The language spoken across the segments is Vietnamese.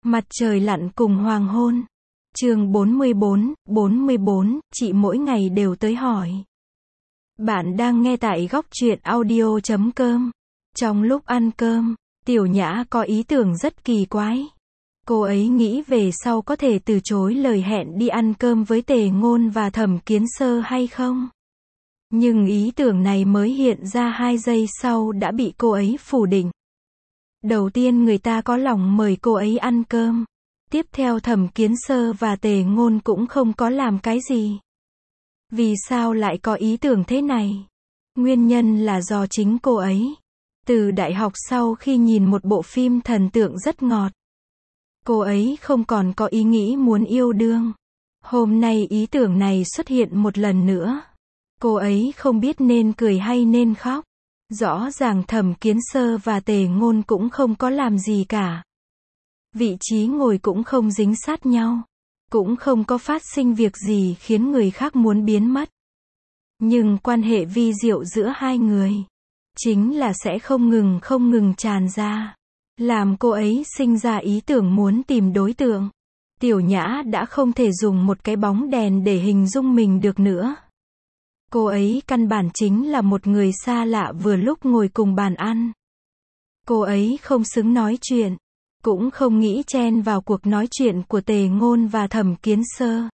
Mặt trời lặn cùng hoàng hôn. Chương 44, chị mỗi ngày đều tới hỏi. Bạn đang nghe tại góc truyện audio.com. Trong lúc ăn cơm, Tiểu Nhã có ý tưởng rất kỳ quái. Cô ấy nghĩ về sau có thể từ chối lời hẹn đi ăn cơm với Tề Ngôn và Thẩm Kiến Sơ hay không. Nhưng ý tưởng này mới hiện ra 2 giây sau đã bị cô ấy phủ định. Đầu tiên người ta có lòng mời cô ấy ăn cơm. Tiếp theo Thẩm Kiến Sơ và Tề Ngôn cũng không có làm cái gì. Vì sao lại có ý tưởng thế này? Nguyên nhân là do chính cô ấy. Từ đại học sau khi nhìn một bộ phim thần tượng rất ngọt, cô ấy không còn có ý nghĩ muốn yêu đương. Hôm nay ý tưởng này xuất hiện một lần nữa. Cô ấy không biết nên cười hay nên khóc. Rõ ràng Thẩm Kiến Sơ và Tề Ngôn cũng không có làm gì cả. Vị trí ngồi cũng không dính sát nhau. Cũng không có phát sinh việc gì khiến người khác muốn biến mất. Nhưng quan hệ vi diệu giữa hai người chính là sẽ không ngừng tràn ra. Làm cô ấy sinh ra ý tưởng muốn tìm đối tượng. Tiểu Nhã đã không thể dùng một cái bóng đèn để hình dung mình được nữa. Cô ấy căn bản chính là một người xa lạ vừa lúc ngồi cùng bàn ăn. Cô ấy không xứng nói chuyện, cũng không nghĩ chen vào cuộc nói chuyện của Tề Ngôn và Thẩm Kiến Sơ.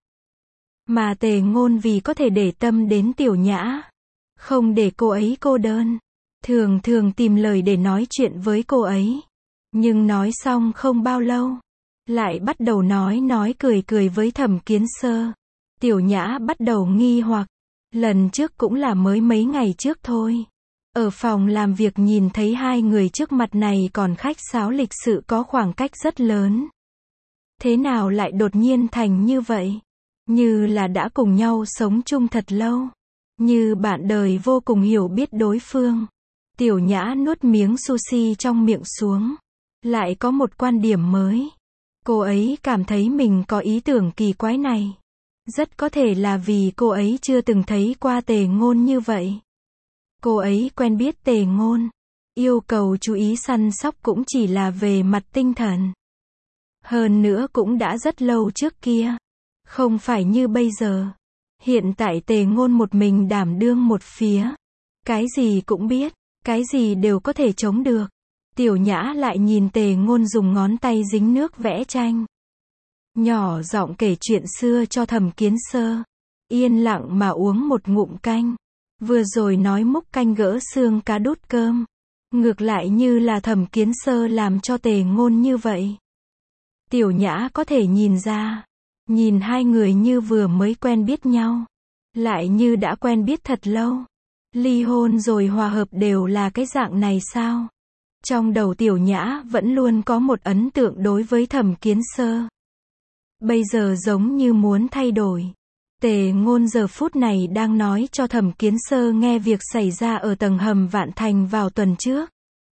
Mà Tề Ngôn vì có thể để tâm đến Tiểu Nhã, không để cô ấy cô đơn, thường tìm lời để nói chuyện với cô ấy. Nhưng nói xong không bao lâu, lại bắt đầu nói cười với Thẩm Kiến Sơ. Tiểu Nhã bắt đầu nghi hoặc. Lần trước cũng là mới mấy ngày trước thôi. Ở phòng làm việc nhìn thấy hai người trước mặt này còn khách sáo lịch sự có khoảng cách rất lớn. Thế nào lại đột nhiên thành như vậy? Như là đã cùng nhau sống chung thật lâu. Như bạn đời vô cùng hiểu biết đối phương. Tiểu Nhã nuốt miếng sushi trong miệng xuống. Lại có một quan điểm mới. Cô ấy cảm thấy mình có ý tưởng kỳ quái này. Rất có thể là vì cô ấy chưa từng thấy qua Tề Ngôn như vậy. Cô ấy quen biết Tề Ngôn, yêu cầu chú ý săn sóc cũng chỉ là về mặt tinh thần. Hơn nữa cũng đã rất lâu trước kia. Không phải như bây giờ. Hiện tại Tề Ngôn một mình đảm đương một phía. Cái gì cũng biết, cái gì đều có thể chống được. Tiểu Nhã lại nhìn Tề Ngôn dùng ngón tay dính nước vẽ tranh. Nhỏ giọng kể chuyện xưa cho Thẩm Kiến Sơ. Yên lặng mà uống một ngụm canh. Vừa rồi nói múc canh gỡ xương cá đút cơm. Ngược lại như là Thẩm Kiến Sơ làm cho Tề Ngôn như vậy. Tiểu Nhã có thể nhìn ra. Nhìn hai người như vừa mới quen biết nhau. Lại như đã quen biết thật lâu. Ly hôn rồi hòa hợp đều là cái dạng này sao? Trong đầu Tiểu Nhã vẫn luôn có một ấn tượng đối với Thẩm Kiến Sơ. Bây giờ giống như muốn thay đổi. Tề Ngôn giờ phút này đang nói cho Thẩm Kiến Sơ nghe việc xảy ra ở tầng hầm Vạn Thành vào tuần trước.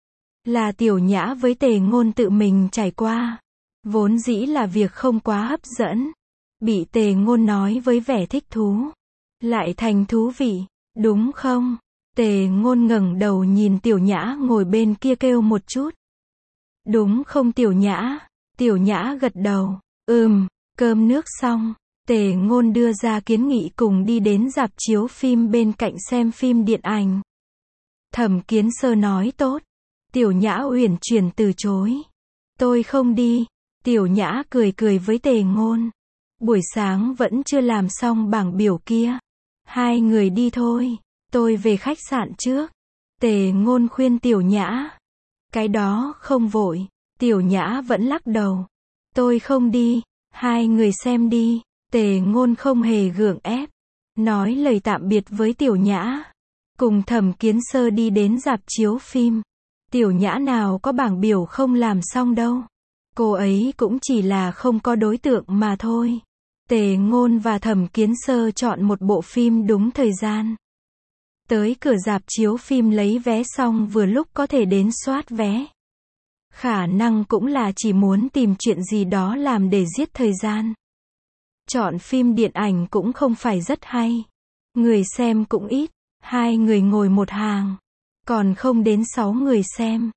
Là Tiểu Nhã với Tề Ngôn tự mình trải qua. Vốn dĩ là việc không quá hấp dẫn. Bị Tề Ngôn nói với vẻ thích thú. Lại thành thú vị, đúng không? Tề Ngôn ngẩng đầu nhìn Tiểu Nhã ngồi bên kia kêu một chút. Đúng không Tiểu Nhã? Tiểu Nhã gật đầu. Cơm nước xong, Tề Ngôn đưa ra kiến nghị cùng đi đến rạp chiếu phim bên cạnh xem phim điện ảnh. Thẩm Kiến Sơ nói tốt. Tiểu Nhã uyển chuyển từ chối. Tôi không đi. Tiểu Nhã cười với Tề Ngôn. Buổi sáng vẫn chưa làm xong bảng biểu kia. Hai người đi thôi. Tôi về khách sạn trước. Tề Ngôn khuyên Tiểu Nhã. Cái đó không vội. Tiểu Nhã vẫn lắc đầu. Tôi không đi. Hai người xem đi. Tề Ngôn không hề gượng ép. Nói lời tạm biệt với Tiểu Nhã. Cùng Thẩm Kiến Sơ đi đến rạp chiếu phim. Tiểu Nhã nào có bảng biểu không làm xong đâu. Cô ấy cũng chỉ là không có đối tượng mà thôi. Tề Ngôn và Thẩm Kiến Sơ chọn một bộ phim đúng thời gian. Tới cửa rạp chiếu phim lấy vé xong vừa lúc có thể đến soát vé. Khả năng cũng là chỉ muốn tìm chuyện gì đó làm để giết thời gian. Chọn phim điện ảnh cũng không phải rất hay. Người xem cũng ít. Hai người ngồi một hàng. Còn không đến 6 người xem.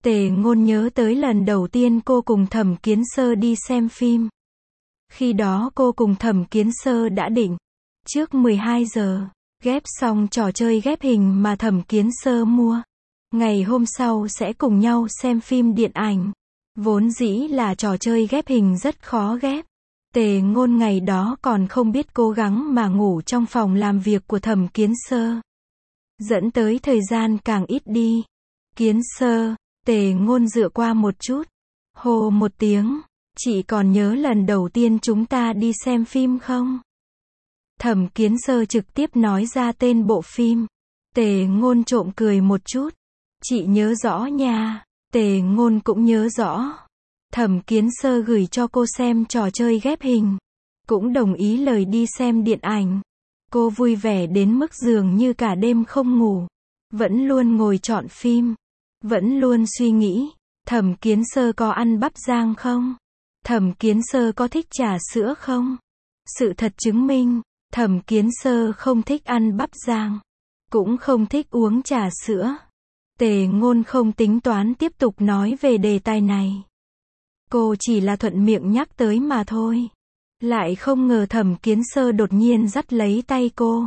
Tề Ngôn nhớ tới lần đầu tiên cô cùng Thẩm Kiến Sơ đi xem phim. Khi đó cô cùng Thẩm Kiến Sơ đã định, trước 12 giờ, ghép xong trò chơi ghép hình mà Thẩm Kiến Sơ mua. Ngày hôm sau sẽ cùng nhau xem phim điện ảnh. Vốn dĩ là trò chơi ghép hình rất khó ghép. Tề Ngôn ngày đó còn không biết cố gắng mà ngủ trong phòng làm việc của Thẩm Kiến Sơ. Dẫn tới thời gian càng ít đi. Kiến Sơ, Tề Ngôn dựa qua một chút. Hô một tiếng, chị còn nhớ lần đầu tiên chúng ta đi xem phim không? Thẩm Kiến Sơ trực tiếp nói ra tên bộ phim. Tề Ngôn trộm cười một chút. Chị nhớ rõ nha. Tề Ngôn cũng nhớ rõ. Thẩm Kiến Sơ gửi cho cô xem trò chơi ghép hình. Cũng đồng ý lời đi xem điện ảnh. Cô vui vẻ đến mức dường như cả đêm không ngủ. Vẫn luôn ngồi chọn phim. Vẫn luôn suy nghĩ. Thẩm Kiến Sơ có ăn bắp rang không? Thẩm Kiến Sơ có thích trà sữa không? Sự thật chứng minh, Thẩm Kiến Sơ không thích ăn bắp rang. Cũng không thích uống trà sữa. Tề Ngôn không tính toán tiếp tục nói về đề tài này. Cô chỉ là thuận miệng nhắc tới mà thôi. Lại không ngờ Thẩm Kiến Sơ đột nhiên dắt lấy tay cô.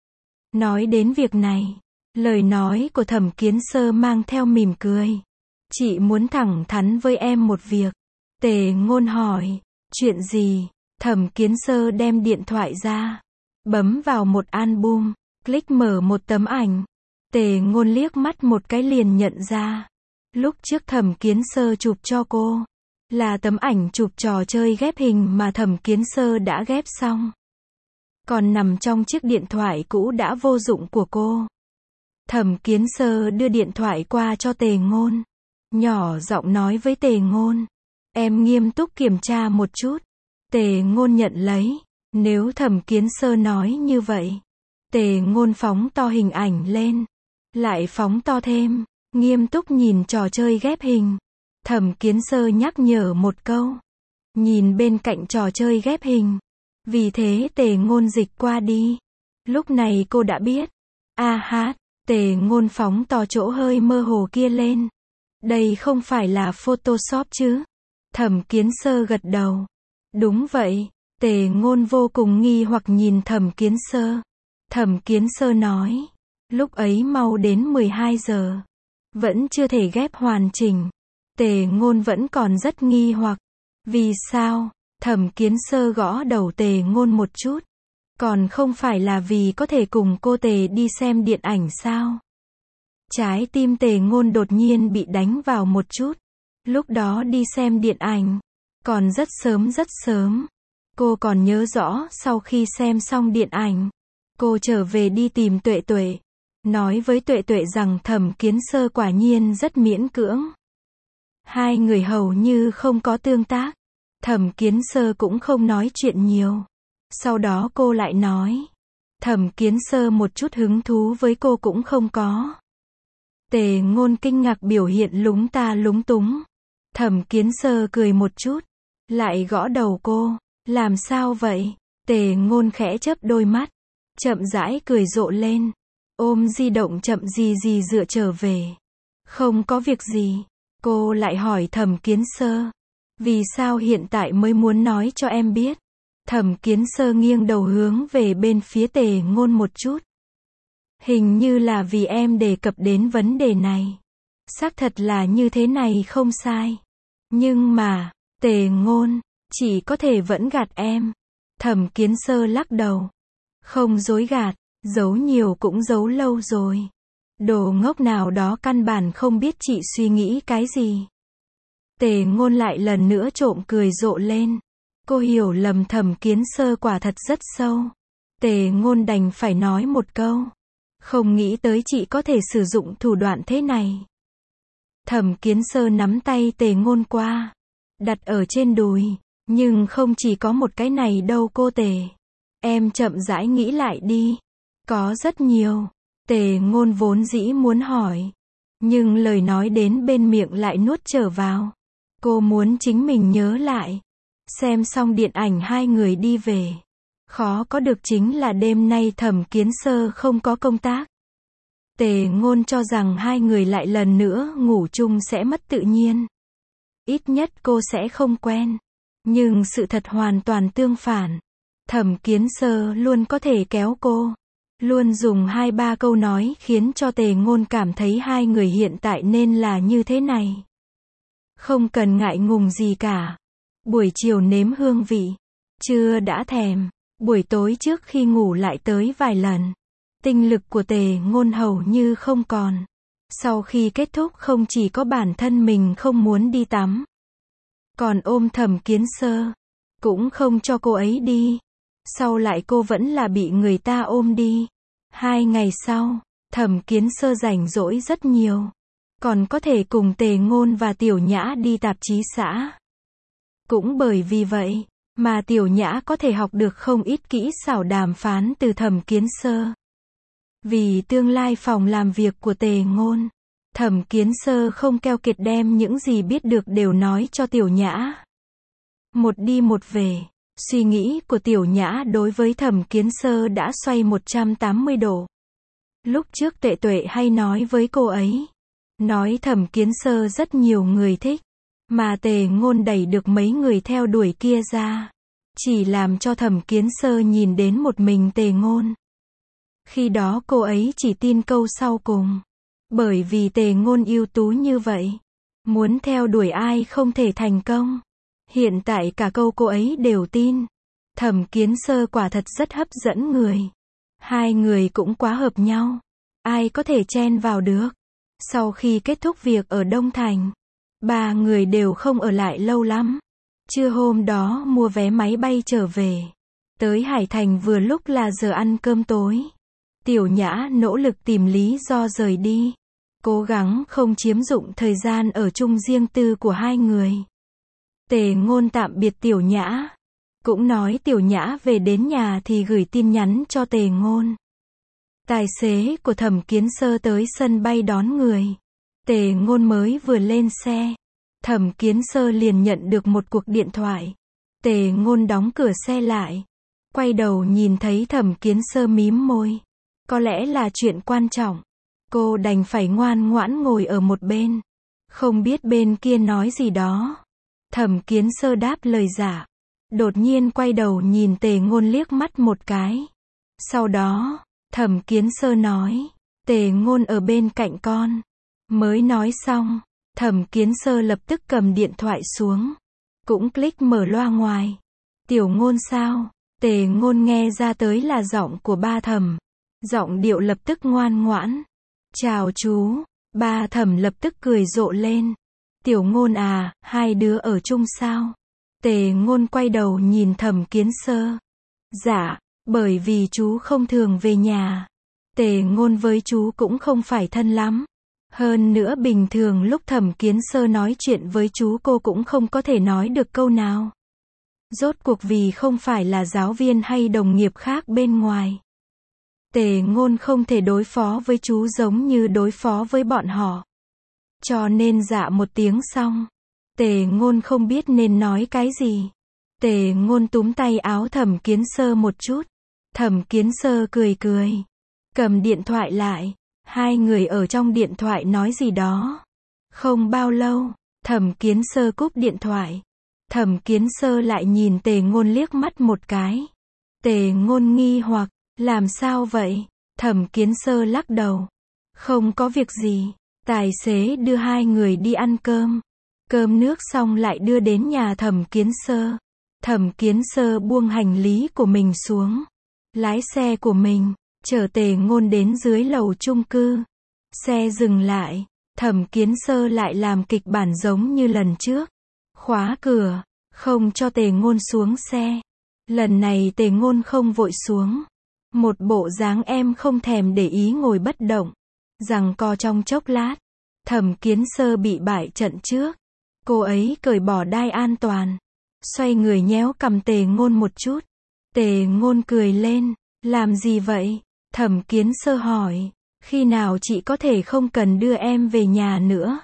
Nói đến việc này, lời nói của Thẩm Kiến Sơ mang theo mỉm cười. Chị muốn thẳng thắn với em một việc. Tề Ngôn hỏi, chuyện gì? Thẩm Kiến Sơ đem điện thoại ra, bấm vào một album, click mở một tấm ảnh. Tề Ngôn liếc mắt một cái liền nhận ra. Lúc trước Thẩm Kiến Sơ chụp cho cô, là tấm ảnh chụp trò chơi ghép hình mà Thẩm Kiến Sơ đã ghép xong. Còn nằm trong chiếc điện thoại cũ đã vô dụng của cô. Thẩm Kiến Sơ đưa điện thoại qua cho Tề Ngôn. Nhỏ giọng nói với Tề Ngôn. Em nghiêm túc kiểm tra một chút. Tề Ngôn nhận lấy. Nếu Thẩm Kiến Sơ nói như vậy. Tề Ngôn phóng to hình ảnh lên. Lại phóng to thêm. Nghiêm túc nhìn trò chơi ghép hình. Thẩm Kiến Sơ nhắc nhở một câu. Nhìn bên cạnh trò chơi ghép hình. Vì thế Tề Ngôn dịch qua đi. Lúc này cô đã biết. A hát, Tề Ngôn phóng to chỗ hơi mơ hồ kia lên. Đây không phải là Photoshop chứ? Thẩm Kiến Sơ gật đầu. Đúng vậy. Tề Ngôn vô cùng nghi hoặc nhìn Thẩm Kiến Sơ. Thẩm Kiến Sơ nói. Lúc ấy mau đến 12 giờ. Vẫn chưa thể ghép hoàn chỉnh. Tề Ngôn vẫn còn rất nghi hoặc. Vì sao? Thẩm Kiến Sơ gõ đầu Tề Ngôn một chút. Còn không phải là vì có thể cùng cô Tề đi xem điện ảnh sao? Trái tim Tề Ngôn đột nhiên bị đánh vào một chút. Lúc đó đi xem điện ảnh. Còn rất sớm rất sớm. Cô còn nhớ rõ sau khi xem xong điện ảnh. Cô trở về đi tìm Tuệ Tuệ. Nói với Tuệ Tuệ rằng Thẩm Kiến Sơ quả nhiên rất miễn cưỡng. Hai người hầu như không có tương tác. Thẩm Kiến Sơ cũng không nói chuyện nhiều. Sau đó cô lại nói. Thẩm Kiến Sơ một chút hứng thú với cô cũng không có. Tề Ngôn kinh ngạc biểu hiện lúng ta lúng túng. Thẩm Kiến Sơ cười một chút. Lại gõ đầu cô. Làm sao vậy? Tề Ngôn khẽ chớp đôi mắt. Chậm rãi cười rộ lên. Ôm di động chậm gì gì dựa trở về. Không có việc gì. Cô lại hỏi Thẩm Kiến Sơ. Vì sao hiện tại mới muốn nói cho em biết? Thẩm Kiến Sơ nghiêng đầu hướng về bên phía Tề Ngôn một chút. Hình như là vì em đề cập đến vấn đề này. Xác thật là như thế này không sai. Nhưng mà, Tề Ngôn, chỉ có thể vẫn gạt em. Thẩm Kiến Sơ lắc đầu. Không dối gạt, giấu nhiều cũng giấu lâu rồi. Đồ ngốc nào đó căn bản không biết chị suy nghĩ cái gì. Tề Ngôn lại lần nữa trộm cười rộ lên. Cô hiểu lầm Thẩm Kiến Sơ quả thật rất sâu. Tề Ngôn đành phải nói một câu. Không nghĩ tới chị có thể sử dụng thủ đoạn thế này. Thẩm Kiến Sơ nắm tay Tề Ngôn qua. Đặt ở trên đùi. Nhưng không chỉ có một cái này đâu cô Tề. Em chậm rãi nghĩ lại đi. Có rất nhiều. Tề Ngôn vốn dĩ muốn hỏi. Nhưng lời nói đến bên miệng lại nuốt trở vào. Cô muốn chính mình nhớ lại. Xem xong điện ảnh hai người đi về. Khó có được chính là đêm nay Thẩm Kiến Sơ không có công tác. Tề Ngôn cho rằng hai người lại lần nữa ngủ chung sẽ mất tự nhiên. Ít nhất cô sẽ không quen. Nhưng sự thật hoàn toàn tương phản. Thẩm Kiến Sơ luôn có thể kéo cô. Luôn dùng 2-3 câu nói khiến cho Tề Ngôn cảm thấy hai người hiện tại nên là như thế này. Không cần ngại ngùng gì cả. Buổi chiều nếm hương vị. Trưa đã thèm. Buổi tối trước khi ngủ lại tới vài lần. Tinh lực của Tề Ngôn hầu như không còn. Sau khi kết thúc không chỉ có bản thân mình không muốn đi tắm. Còn ôm Thẩm Kiến Sơ. Cũng không cho cô ấy đi. Sau lại cô vẫn là bị người ta ôm đi. 2 ngày sau, Thẩm Kiến Sơ rảnh rỗi rất nhiều. Còn có thể cùng Tề Ngôn và Tiểu Nhã đi tạp chí xã. Cũng bởi vì vậy, mà Tiểu Nhã có thể học được không ít kỹ xảo đàm phán từ Thẩm Kiến Sơ. Vì tương lai phòng làm việc của Tề Ngôn, Thẩm Kiến Sơ không keo kiệt đem những gì biết được đều nói cho Tiểu Nhã. Một đi một về, suy nghĩ của Tiểu Nhã đối với Thẩm Kiến Sơ đã xoay 180 độ. Lúc trước Tuệ Tuệ hay nói với cô ấy, nói Thẩm Kiến Sơ rất nhiều người thích, mà Tề Ngôn đẩy được mấy người theo đuổi kia ra, chỉ làm cho Thẩm Kiến Sơ nhìn đến một mình Tề Ngôn. Khi đó cô ấy chỉ tin câu sau cùng, bởi vì Tề Ngôn ưu tú như vậy, muốn theo đuổi ai không thể thành công. Hiện tại cả câu cô ấy đều tin. Thẩm Kiến Sơ quả thật rất hấp dẫn người. Hai người cũng quá hợp nhau. Ai có thể chen vào được. Sau khi kết thúc việc ở Đông Thành, 3 người đều không ở lại lâu lắm. Trưa hôm đó mua vé máy bay trở về. Tới Hải Thành vừa lúc là giờ ăn cơm tối. Tiểu Nhã nỗ lực tìm lý do rời đi. Cố gắng không chiếm dụng thời gian ở chung riêng tư của hai người. Tề Ngôn tạm biệt Tiểu Nhã. Cũng nói Tiểu Nhã về đến nhà thì gửi tin nhắn cho Tề Ngôn. Tài xế của Thẩm Kiến Sơ tới sân bay đón người. Tề Ngôn mới vừa lên xe. Thẩm Kiến Sơ liền nhận được một cuộc điện thoại. Tề Ngôn đóng cửa xe lại. Quay đầu nhìn thấy Thẩm Kiến Sơ mím môi. Có lẽ là chuyện quan trọng. Cô đành phải ngoan ngoãn ngồi ở một bên. Không biết bên kia nói gì đó. Thẩm Kiến Sơ đáp lời giả. Đột nhiên quay đầu nhìn Tề Ngôn liếc mắt một cái. Sau đó, Thẩm Kiến Sơ nói, Tề Ngôn ở bên cạnh con. Mới nói xong, Thẩm Kiến Sơ lập tức cầm điện thoại xuống. Cũng click mở loa ngoài. Tiểu Ngôn sao? Tề Ngôn nghe ra tới là giọng của ba Thẩm. Giọng điệu lập tức ngoan ngoãn. Chào chú. Ba Thẩm lập tức cười rộ lên. Tiểu Ngôn à, hai đứa ở chung sao? Tề Ngôn quay đầu nhìn Thẩm Kiến Sơ. Dạ, bởi vì chú không thường về nhà. Tề Ngôn với chú cũng không phải thân lắm. Hơn nữa bình thường lúc Thẩm Kiến Sơ nói chuyện với chú cô cũng không có thể nói được câu nào. Rốt cuộc vì không phải là giáo viên hay đồng nghiệp khác bên ngoài. Tề Ngôn không thể đối phó với chú giống như đối phó với bọn họ. Cho nên dạ một tiếng xong. Tề Ngôn không biết nên nói cái gì. Tề Ngôn túm tay áo Thẩm Kiến Sơ một chút. Thẩm Kiến Sơ cười cười. Cầm điện thoại lại. Hai người ở trong điện thoại nói gì đó. Không bao lâu, Thẩm Kiến Sơ cúp điện thoại. Thẩm Kiến Sơ lại nhìn Tề Ngôn liếc mắt một cái. Tề Ngôn nghi hoặc, làm sao vậy? Thẩm Kiến Sơ lắc đầu. Không có việc gì. Tài xế đưa hai người đi ăn cơm. Cơm nước xong lại đưa đến nhà Thẩm Kiến Sơ. Thẩm Kiến Sơ buông hành lý của mình xuống. Lái xe của mình, chở Tề Ngôn đến dưới lầu chung cư. Xe dừng lại. Thẩm Kiến Sơ lại làm kịch bản giống như lần trước. Khóa cửa, không cho Tề Ngôn xuống xe. Lần này Tề Ngôn không vội xuống. Một bộ dáng em không thèm để ý ngồi bất động. Giằng co trong chốc lát. Thẩm Kiến Sơ bị bại trận trước. Cô ấy cởi bỏ đai an toàn. Xoay người nhéo cằm Tề Ngôn một chút. Tề Ngôn cười lên. Làm gì vậy? Thẩm Kiến Sơ hỏi. Khi nào chị có thể không cần đưa em về nhà nữa?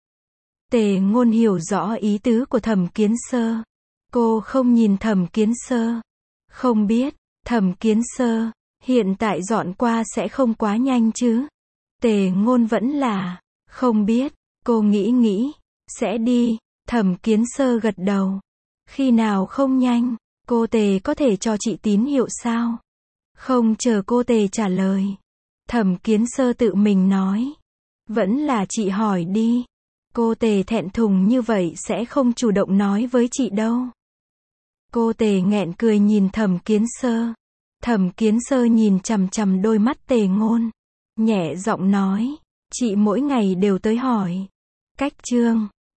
Tề Ngôn hiểu rõ ý tứ của Thẩm Kiến Sơ. Cô không nhìn Thẩm Kiến Sơ. Không biết, Thẩm Kiến Sơ, hiện tại dọn qua sẽ không quá nhanh chứ? Tề Ngôn vẫn là, không biết, cô nghĩ, sẽ đi. Thẩm Kiến Sơ gật đầu. Khi nào không nhanh, cô Tề có thể cho chị tín hiệu sao? Không chờ cô Tề trả lời. Thẩm Kiến Sơ tự mình nói. Vẫn là chị hỏi đi. Cô Tề thẹn thùng như vậy sẽ không chủ động nói với chị đâu. Cô Tề nghẹn cười nhìn Thẩm Kiến Sơ. Thẩm Kiến Sơ nhìn chằm chằm đôi mắt Tề Ngôn. Nhẹ giọng nói. Chị mỗi ngày đều tới hỏi. Cách Trương.